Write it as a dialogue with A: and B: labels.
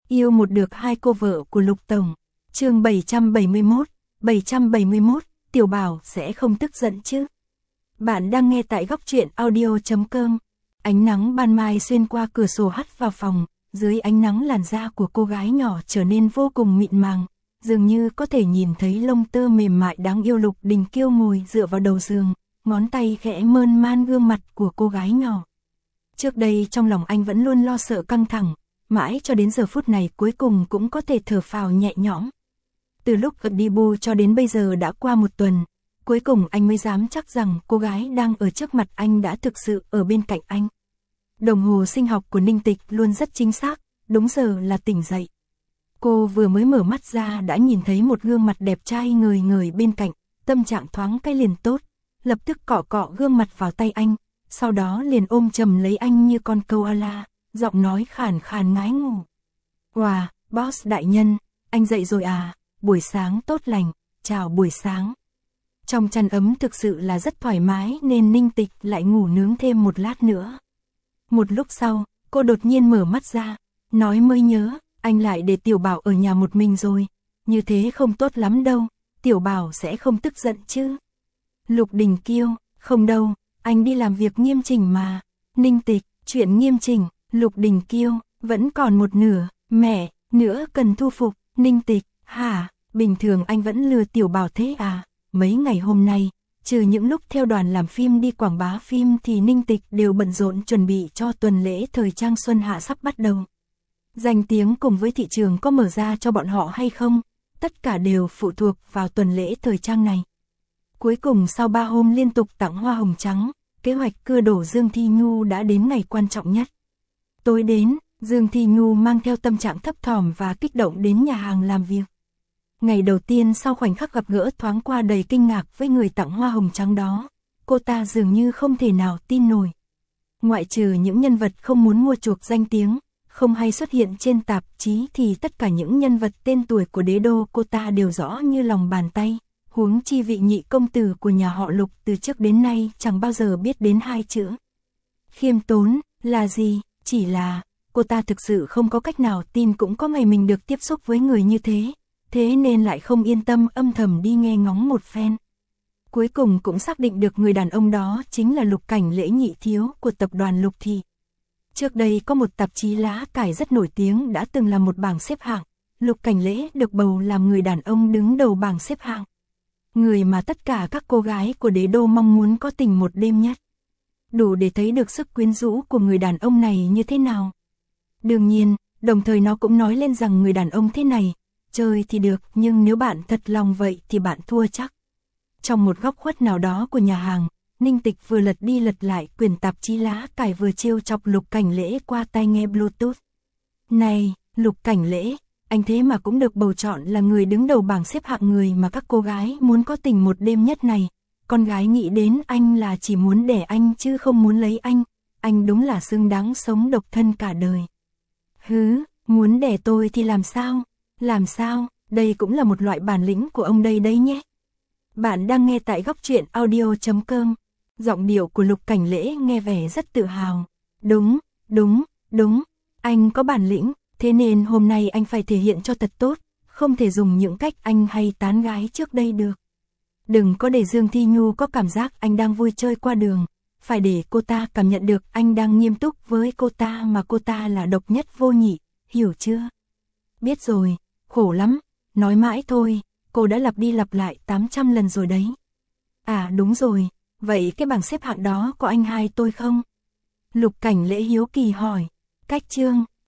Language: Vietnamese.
A: Yêu một được hai cô vợ của Lục Tổng. Chương 771, Tiểu Bảo sẽ không tức giận chứ? Bạn đang nghe tại góc truyện audio.com. Ánh nắng ban mai xuyên qua cửa sổ hắt vào phòng, dưới ánh nắng làn da của cô gái nhỏ trở nên vô cùng mịn màng, dường như có thể nhìn thấy lông tơ mềm mại đáng yêu. Lục Đình Kiêu ngồi dựa vào đầu giường, ngón tay khẽ mơn man gương mặt của cô gái nhỏ. Trước đây trong lòng anh vẫn luôn lo sợ căng thẳng, mãi cho đến giờ phút này cuối cùng cũng có thể thở phào nhẹ nhõm. Từ lúc gặp đi bu cho đến bây giờ đã qua một tuần, cuối cùng anh mới dám chắc rằng cô gái đang ở trước mặt anh đã thực sự ở bên cạnh anh. Đồng hồ sinh học của Ninh Tịch luôn rất chính xác, đúng giờ là tỉnh dậy. Cô vừa mới mở mắt ra đã nhìn thấy một gương mặt đẹp trai ngời ngời bên cạnh, tâm trạng thoáng cái liền tốt, lập tức cọ cọ gương mặt vào tay anh, sau đó liền ôm chầm lấy anh như con koala, giọng nói khàn khàn ngái ngủ. Wow, boss đại nhân, anh dậy rồi à, buổi sáng tốt lành, chào buổi sáng. Trong chăn ấm thực sự là rất thoải mái nên Ninh Tịch lại ngủ nướng thêm một lát nữa. Một lúc sau, cô đột nhiên mở mắt ra, nói mới nhớ, anh lại để Tiểu Bảo ở nhà một mình rồi, như thế không tốt lắm đâu, Tiểu Bảo sẽ không tức giận chứ? Lục Đình Kiêu, không đâu, anh đi làm việc nghiêm chỉnh mà. Ninh Tịch, chuyện nghiêm chỉnh, Lục Đình Kiêu, vẫn còn một nửa, mẹ, nữa cần thu phục. Ninh Tịch, hả, bình thường anh vẫn lừa Tiểu Bảo thế à? Mấy ngày hôm nay, trừ những lúc theo đoàn làm phim đi quảng bá phim thì Ninh Tịch đều bận rộn chuẩn bị cho tuần lễ thời trang xuân hạ sắp bắt đầu. Danh tiếng cùng với thị trường có mở ra cho bọn họ hay không, tất cả đều phụ thuộc vào tuần lễ thời trang này. Cuối cùng sau 3 hôm liên tục tặng hoa hồng trắng, kế hoạch cưa đổ Dương Thi Nhu đã đến ngày quan trọng nhất. Tối đến, Dương Thi Nhu mang theo tâm trạng thấp thỏm và kích động đến nhà hàng làm việc. Ngày đầu tiên sau khoảnh khắc gặp gỡ thoáng qua đầy kinh ngạc với người tặng hoa hồng trắng đó, cô ta dường như không thể nào tin nổi. Ngoại trừ những nhân vật không muốn mua chuộc danh tiếng, không hay xuất hiện trên tạp chí thì tất cả những nhân vật tên tuổi của đế đô cô ta đều rõ như lòng bàn tay. Huống chi vị nhị công tử của nhà họ Lục từ trước đến nay chẳng bao giờ biết đến hai chữ khiêm tốn là gì, chỉ là cô ta thực sự không có cách nào tin cũng có ngày mình được tiếp xúc với người như thế, thế nên lại không yên tâm âm thầm đi nghe ngóng một phen. Cuối cùng cũng xác định được người đàn ông đó chính là Lục Cảnh Lễ nhị thiếu của tập đoàn Lục Thị. Trước đây có một tạp chí lá cải rất nổi tiếng đã từng làm một bảng xếp hạng, Lục Cảnh Lễ được bầu làm người đàn ông đứng đầu bảng xếp hạng. Người mà tất cả các cô gái của đế đô mong muốn có tình một đêm nhất. Đủ để thấy được sức quyến rũ của người đàn ông này như thế nào. Đương nhiên, đồng thời nó cũng nói lên rằng người đàn ông thế này, chơi thì được nhưng nếu bạn thật lòng vậy thì bạn thua chắc. Trong một góc khuất nào đó của nhà hàng, Ninh Tịch vừa lật đi lật lại quyển tạp chí lá cải vừa trêu chọc Lục Cảnh Lễ qua tai nghe Bluetooth. Này, Lục Cảnh Lễ, anh thế mà cũng được bầu chọn là người đứng đầu bảng xếp hạng người mà các cô gái muốn có tình một đêm nhất này. Con gái nghĩ đến anh là chỉ muốn đẻ anh chứ không muốn lấy anh đúng là xứng đáng sống độc thân cả đời. Hứ, muốn đẻ tôi thì làm sao? Làm sao? Đây cũng là một loại bản lĩnh của ông đây đấy nhé. Bạn đang nghe tại góc truyện audio.com. Giọng điệu của Lục Cảnh Lễ nghe vẻ rất tự hào. Đúng, anh có bản lĩnh. Thế nên hôm nay anh phải thể hiện cho thật tốt, không thể dùng những cách anh hay tán gái trước đây được. Đừng có để Dương Thi Nhu có cảm giác anh đang vui chơi qua đường, phải để cô ta cảm nhận được anh đang nghiêm túc với cô ta mà cô ta là độc nhất vô nhị, hiểu chưa? Biết rồi, khổ lắm, nói mãi thôi, cô đã lặp đi lặp lại 800 lần rồi đấy. À đúng rồi, vậy cái bảng xếp hạng đó có anh hai tôi không? Lục Cảnh Lễ hiếu kỳ hỏi, cách chương.